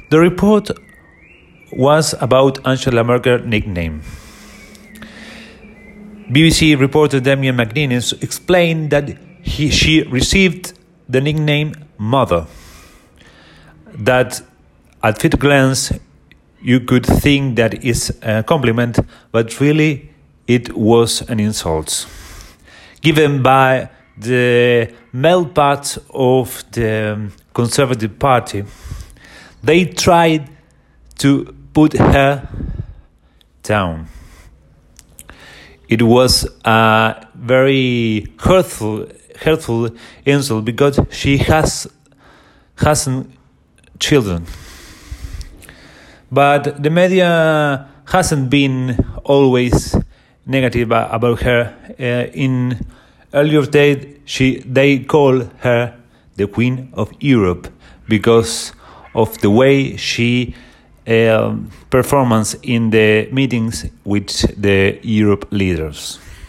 The report was about Angela Merkel's nickname. BBC reporter Damien McInnes explained that she received the nickname Mother. That at first glance you could think that is a compliment, but really it was an insult given by the male part of the Conservative Party. They tried to put her down. It was a very hurtful insult because she hasn't children. But the media hasn't been always negative about her. In earlier days, they call her the Queen of Europe because of the way she performance in the meetings with the Europe leaders.